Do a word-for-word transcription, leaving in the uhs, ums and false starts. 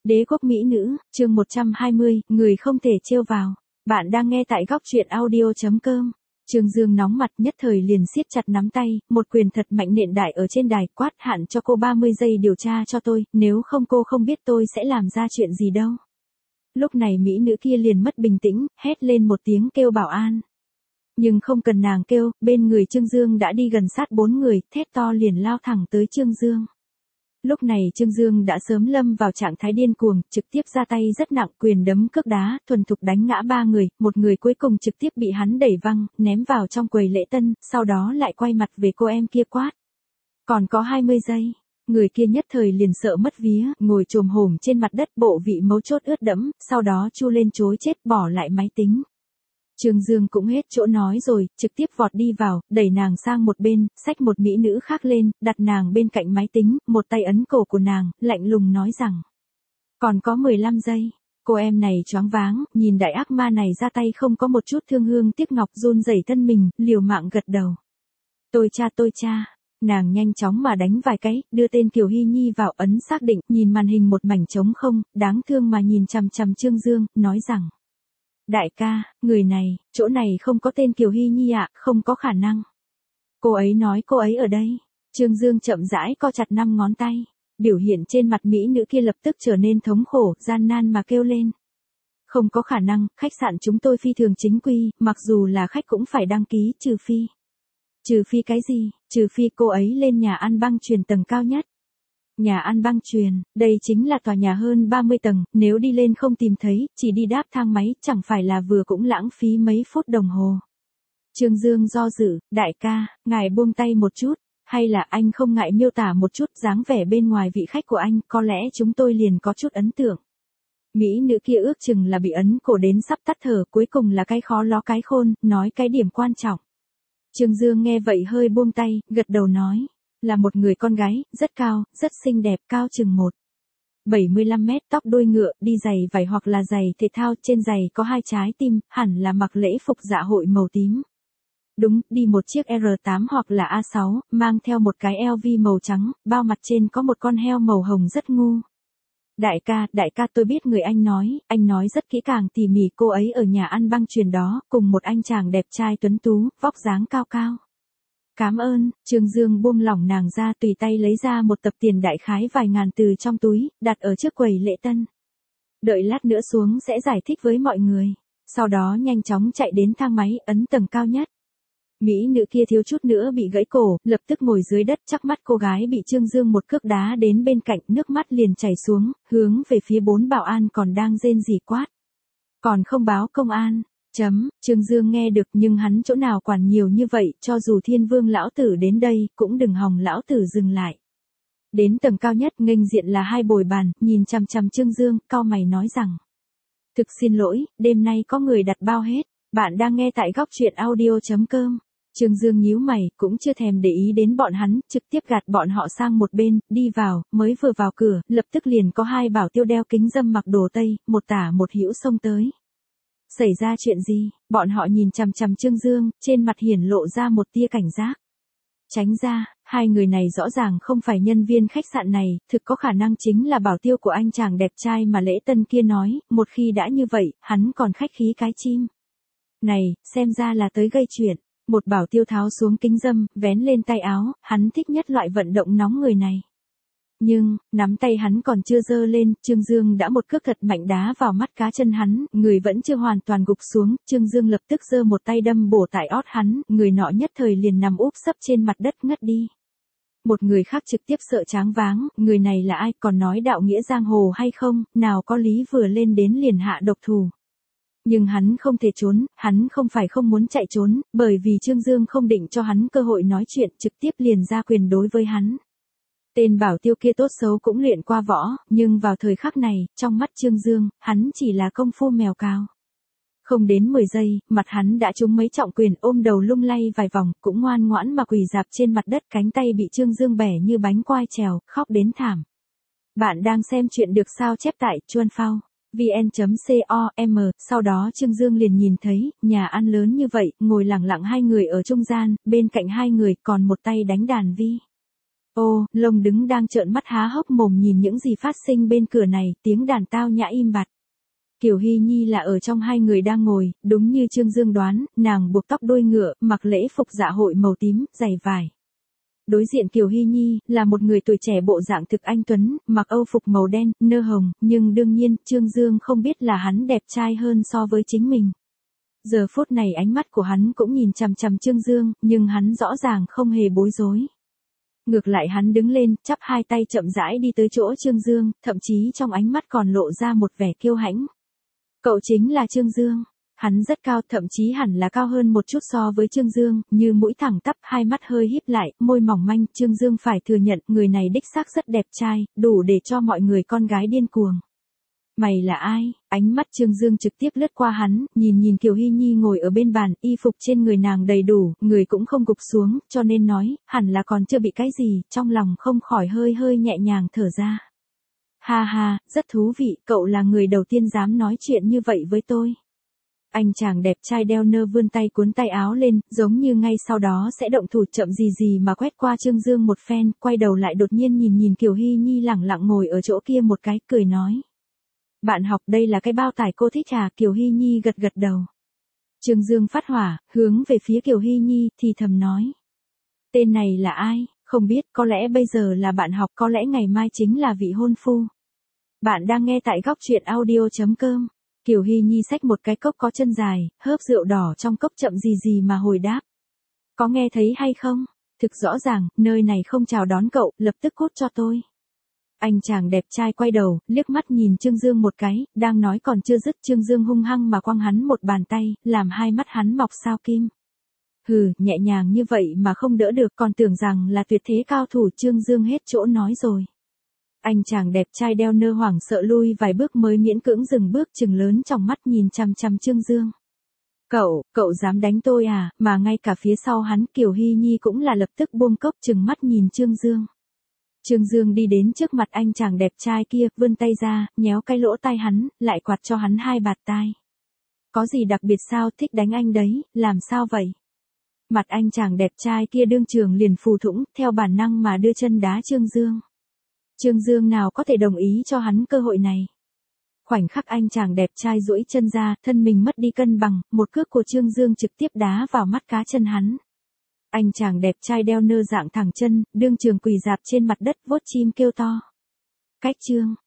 Đế quốc mỹ nữ, chương một trăm hai mươi, người không thể trêu vào. Bạn đang nghe tại góc truyện audio chấm com. Trương Dương nóng mặt nhất thời liền siết chặt nắm tay, một quyền thật mạnh nện đại ở trên đài, quát hạn cho cô ba mươi giây điều tra cho tôi, nếu không cô không biết tôi sẽ làm ra chuyện gì đâu. Lúc này mỹ nữ kia liền mất bình tĩnh, hét lên một tiếng kêu bảo an. Nhưng không cần nàng kêu, bên người Trương Dương đã đi gần sát bốn người, thét to liền lao thẳng tới Trương Dương. Lúc này Trương Dương đã sớm lâm vào trạng thái điên cuồng, trực tiếp ra tay rất nặng, quyền đấm cước đá, thuần thục đánh ngã ba người, một người cuối cùng trực tiếp bị hắn đẩy văng, ném vào trong quầy lễ tân, sau đó lại quay mặt về cô em kia quát. Còn có hai mươi giây, người kia nhất thời liền sợ mất vía, ngồi chồm hổm trên mặt đất, bộ vị mấu chốt ướt đẫm, sau đó chu lên chối chết bỏ lại máy tính. Trương Dương cũng hết chỗ nói rồi, trực tiếp vọt đi vào, đẩy nàng sang một bên, xách một mỹ nữ khác lên, đặt nàng bên cạnh máy tính, một tay ấn cổ của nàng, lạnh lùng nói rằng. Còn có mười lăm giây, cô em này choáng váng, nhìn đại ác ma này ra tay không có một chút thương hương tiếc ngọc, run rẩy thân mình, liều mạng gật đầu. Tôi cha tôi cha, nàng nhanh chóng mà đánh vài cái, đưa tên Kiều Hy Nhi vào ấn xác định, nhìn màn hình một mảnh trống không, đáng thương mà nhìn chằm chằm Trương Dương, nói rằng. Đại ca, người này, chỗ này không có tên Kiều Hy Nhi ạ, không có khả năng. Cô ấy nói cô ấy ở đây. Trương Dương chậm rãi co chặt năm ngón tay. Biểu hiện trên mặt mỹ nữ kia lập tức trở nên thống khổ, gian nan mà kêu lên. Không có khả năng, khách sạn chúng tôi phi thường chính quy, mặc dù là khách cũng phải đăng ký, trừ phi. Trừ phi cái gì, trừ phi cô ấy lên nhà ăn băng chuyền tầng cao nhất. Nhà ăn băng chuyền, đây chính là tòa nhà hơn ba mươi tầng, nếu đi lên không tìm thấy, chỉ đi đáp thang máy, chẳng phải là vừa cũng lãng phí mấy phút đồng hồ. Trương Dương do dự, đại ca, ngài buông tay một chút, hay là anh không ngại miêu tả một chút dáng vẻ bên ngoài vị khách của anh, có lẽ chúng tôi liền có chút ấn tượng. Mỹ nữ kia ước chừng là bị ấn cổ đến sắp tắt thở, cuối cùng là cái khó ló cái khôn, nói cái điểm quan trọng. Trương Dương nghe vậy hơi buông tay, gật đầu nói. Là một người con gái, rất cao, rất xinh đẹp, cao chừng một phẩy bảy mươi lăm mét, tóc đuôi ngựa, đi giày vải hoặc là giày thể thao, trên giày có hai trái tim, hẳn là mặc lễ phục dạ hội màu tím. Đúng, đi một chiếc R tám hoặc là A sáu, mang theo một cái L V màu trắng, bao mặt trên có một con heo màu hồng rất ngu. Đại ca, đại ca tôi biết người anh nói, anh nói rất kỹ càng tỉ mỉ, cô ấy ở nhà ăn băng chuyền đó, cùng một anh chàng đẹp trai tuấn tú, vóc dáng cao cao. Cảm ơn, Trương Dương buông lỏng nàng ra, tùy tay lấy ra một tập tiền đại khái vài ngàn từ trong túi, đặt ở trước quầy lễ tân. Đợi lát nữa xuống sẽ giải thích với mọi người. Sau đó nhanh chóng chạy đến thang máy, ấn tầng cao nhất. Mỹ nữ kia thiếu chút nữa bị gãy cổ, lập tức ngồi dưới đất, chắc mắt cô gái bị Trương Dương một cước đá đến bên cạnh, nước mắt liền chảy xuống, hướng về phía bốn bảo an còn đang rên rỉ quát. Còn không báo công an. Chấm, Trương Dương nghe được nhưng hắn chỗ nào quản nhiều như vậy, cho dù thiên vương lão tử đến đây, cũng đừng hòng lão tử dừng lại. Đến tầng cao nhất nghênh diện là hai bồi bàn, nhìn chằm chằm Trương Dương, cau mày nói rằng. Thực xin lỗi, đêm nay có người đặt bao hết, bạn đang nghe tại góc truyện audio chấm com. Trương Dương nhíu mày, cũng chưa thèm để ý đến bọn hắn, trực tiếp gạt bọn họ sang một bên, đi vào, mới vừa vào cửa, lập tức liền có hai bảo tiêu đeo kính râm mặc đồ tây, một tả một hữu xông tới. Xảy ra chuyện gì? Bọn họ nhìn chằm chằm Trương Dương, trên mặt hiển lộ ra một tia cảnh giác. Tránh ra, hai người này rõ ràng không phải nhân viên khách sạn này, thực có khả năng chính là bảo tiêu của anh chàng đẹp trai mà lễ tân kia nói, một khi đã như vậy, hắn còn khách khí cái chim. Này, xem ra là tới gây chuyện. Một bảo tiêu tháo xuống kính râm, vén lên tay áo, hắn thích nhất loại vận động nóng người này. Nhưng, nắm tay hắn còn chưa giơ lên, Trương Dương đã một cước thật mạnh đá vào mắt cá chân hắn, người vẫn chưa hoàn toàn gục xuống, Trương Dương lập tức giơ một tay đâm bổ tại ót hắn, người nọ nhất thời liền nằm úp sấp trên mặt đất ngất đi. Một người khác trực tiếp sợ choáng váng, người này là ai, còn nói đạo nghĩa giang hồ hay không, nào có lý vừa lên đến liền hạ độc thủ. Nhưng hắn không thể trốn, hắn không phải không muốn chạy trốn, bởi vì Trương Dương không định cho hắn cơ hội nói chuyện, trực tiếp liền ra quyền đối với hắn. Tên bảo tiêu kia tốt xấu cũng luyện qua võ, nhưng vào thời khắc này, trong mắt Trương Dương, hắn chỉ là công phu mèo cào. Không đến mười giây, mặt hắn đã trúng mấy trọng quyền, ôm đầu lung lay vài vòng, cũng ngoan ngoãn mà quỳ rạp trên mặt đất, cánh tay bị Trương Dương bẻ như bánh quai trèo, khóc đến thảm. Bạn đang xem chuyện được sao chép tại chuan phao vn chấm com, sau đó Trương Dương liền nhìn thấy, nhà ăn lớn như vậy, ngồi lẳng lặng hai người ở trung gian, bên cạnh hai người còn một tay đánh đàn vi. Ô, Lông đứng đang trợn mắt há hốc mồm nhìn những gì phát sinh bên cửa này, tiếng đàn tao nhã im bặt. Kiều Hy Nhi là ở trong hai người đang ngồi, đúng như Trương Dương đoán, nàng buộc tóc đuôi ngựa, mặc lễ phục dạ hội màu tím, giày vải. Đối diện Kiều Hy Nhi, là một người tuổi trẻ bộ dạng thực anh tuấn, mặc âu phục màu đen, nơ hồng, nhưng đương nhiên, Trương Dương không biết là hắn đẹp trai hơn so với chính mình. Giờ phút này ánh mắt của hắn cũng nhìn chằm chằm Trương Dương, nhưng hắn rõ ràng không hề bối rối. Ngược lại hắn đứng lên, chắp hai tay chậm rãi đi tới chỗ Trương Dương, thậm chí trong ánh mắt còn lộ ra một vẻ kiêu hãnh. Cậu chính là Trương Dương. Hắn rất cao, thậm chí hẳn là cao hơn một chút so với Trương Dương, như mũi thẳng tắp, hai mắt hơi híp lại, môi mỏng manh. Trương Dương phải thừa nhận, người này đích xác rất đẹp trai, đủ để cho mọi người con gái điên cuồng. Mày là ai? Ánh mắt Trương Dương trực tiếp lướt qua hắn, nhìn nhìn Kiều Hy Nhi ngồi ở bên bàn, y phục trên người nàng đầy đủ, người cũng không gục xuống, cho nên nói, hẳn là còn chưa bị cái gì, trong lòng không khỏi hơi hơi nhẹ nhàng thở ra. Ha ha, rất thú vị, cậu là người đầu tiên dám nói chuyện như vậy với tôi. Anh chàng đẹp trai đeo nơ vươn tay cuốn tay áo lên, giống như ngay sau đó sẽ động thủ, chậm gì gì mà quét qua Trương Dương một phen, quay đầu lại đột nhiên nhìn nhìn Kiều Hy Nhi lẳng lặng ngồi ở chỗ kia một cái, cười nói. Bạn học đây là cái bao tải cô thích à? Kiều Hy Nhi gật gật đầu. Trương Dương phát hỏa, hướng về phía Kiều Hy Nhi, thì thầm nói. Tên này là ai? Không biết, có lẽ bây giờ là bạn học, có lẽ ngày mai chính là vị hôn phu. Bạn đang nghe tại góc truyện audio chấm com. Kiều Hy Nhi xách một cái cốc có chân dài, hớp rượu đỏ trong cốc chậm gì gì mà hồi đáp. Có nghe thấy hay không? Thực rõ ràng, nơi này không chào đón cậu, lập tức cút cho tôi. Anh chàng đẹp trai quay đầu, liếc mắt nhìn Trương Dương một cái, đang nói còn chưa dứt, Trương Dương hung hăng mà quăng hắn một bàn tay, làm hai mắt hắn mọc sao kim. Hừ, nhẹ nhàng như vậy mà không đỡ được, còn tưởng rằng là tuyệt thế cao thủ. Trương Dương hết chỗ nói rồi. Anh chàng đẹp trai đeo nơ hoảng sợ lui vài bước mới miễn cưỡng dừng bước, trừng lớn trong mắt nhìn chằm chằm Trương Dương. Cậu, cậu dám đánh tôi à? Mà ngay cả phía sau hắn, Kiều Hy Nhi cũng là lập tức buông cốc, trừng mắt nhìn Trương Dương. Trương Dương đi đến trước mặt anh chàng đẹp trai kia, vươn tay ra, nhéo cái lỗ tai hắn, lại quạt cho hắn hai bạt tai. Có gì đặc biệt sao, thích đánh anh đấy, làm sao vậy? Mặt anh chàng đẹp trai kia đương trường liền phù thủng, theo bản năng mà đưa chân đá Trương Dương. Trương Dương nào có thể đồng ý cho hắn cơ hội này. Khoảnh khắc anh chàng đẹp trai duỗi chân ra, thân mình mất đi cân bằng, một cước của Trương Dương trực tiếp đá vào mắt cá chân hắn. Anh chàng đẹp trai đeo nơ dạng thẳng chân, đương trường quỳ dạp trên mặt đất, vuốt chim kêu to. Cách Trương,